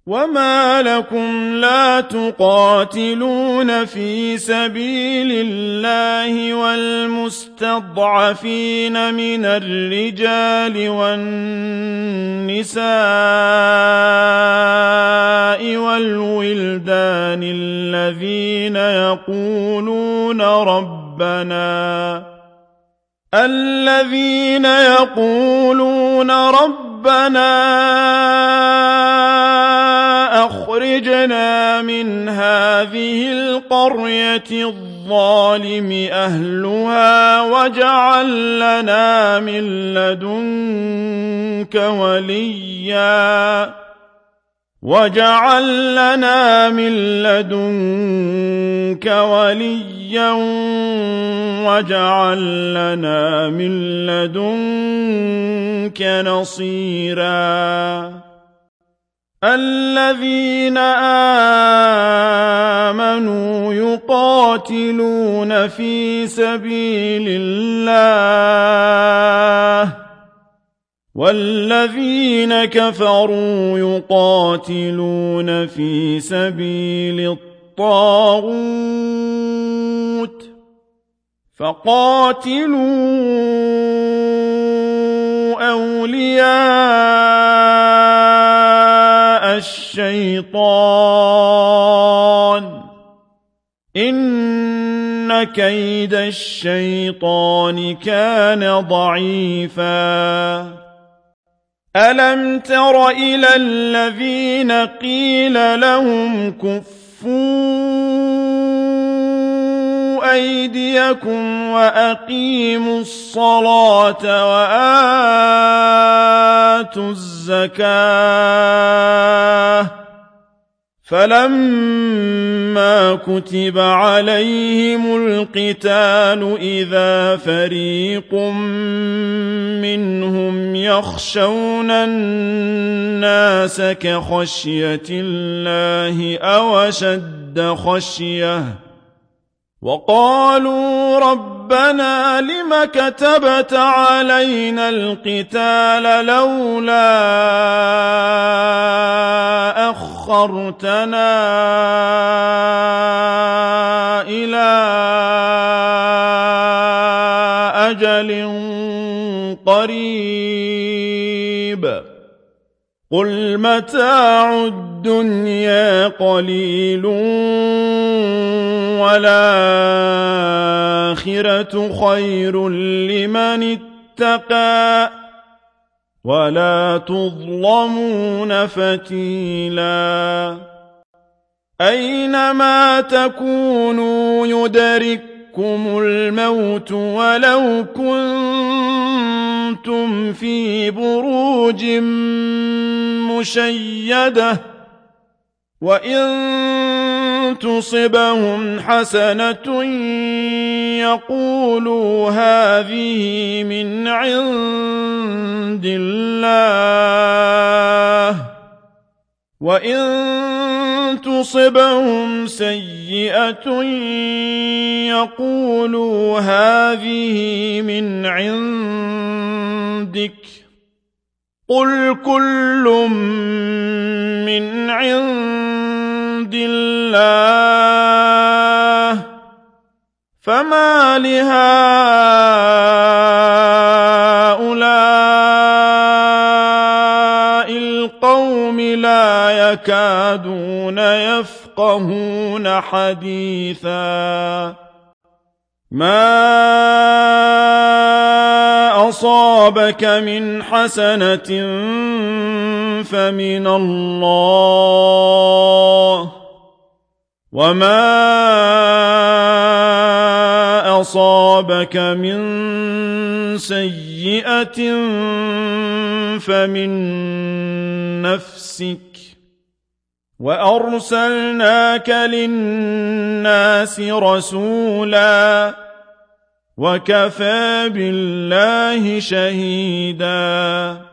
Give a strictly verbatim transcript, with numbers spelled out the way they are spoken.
وما لكم لا تقاتلون في سبيل الله والمستضعفين من الرجال والنساء والولدان الذين يقولون ربنا الذين يقولون ربنا أخرجنا من هذه القرية الظالم أهلها واجعل لنا من لدنك وليا واجعل لنا من لدنك وليا واجعل لنا من لدنك نصيرا الذين آمنوا يقاتلون في سبيل الله والذين كفروا يقاتلون في سبيل الطاغوت فقاتلوا أولياء الشيطان إن كيد الشيطان كان ضعيفا ألم تر إلى الذين قيل لهم كفوا أيديكم وأقيموا الصلاة وآتوا الزكاة فلما كتب عليهم القتال إذا فريق منهم يخشون الناس كخشية الله أو أشد خشية وقالوا ربنا لم كتبت علينا القتال لولا أخرتنا إلى أجل قريب قل متاع الدنيا قليل والآخرة خير لمن اتقى ولا تظلمون فتيلا أينما تكونوا يدرككم الموت ولو كنتم في بروج مشيدة وإن تصبهم حسنة يقولوا هذه من عند الله وإن تصبهم سيئة يقولوا هذه من عندك قل كل من عند الله فما لهؤلاء القوم لا يكادون يفقهون حديثا ما أصابك من حسنة فمن الله وما أصابك من سيئة فمن نفسك وأرسلناك للناس رسولا وكفى بالله شهيدا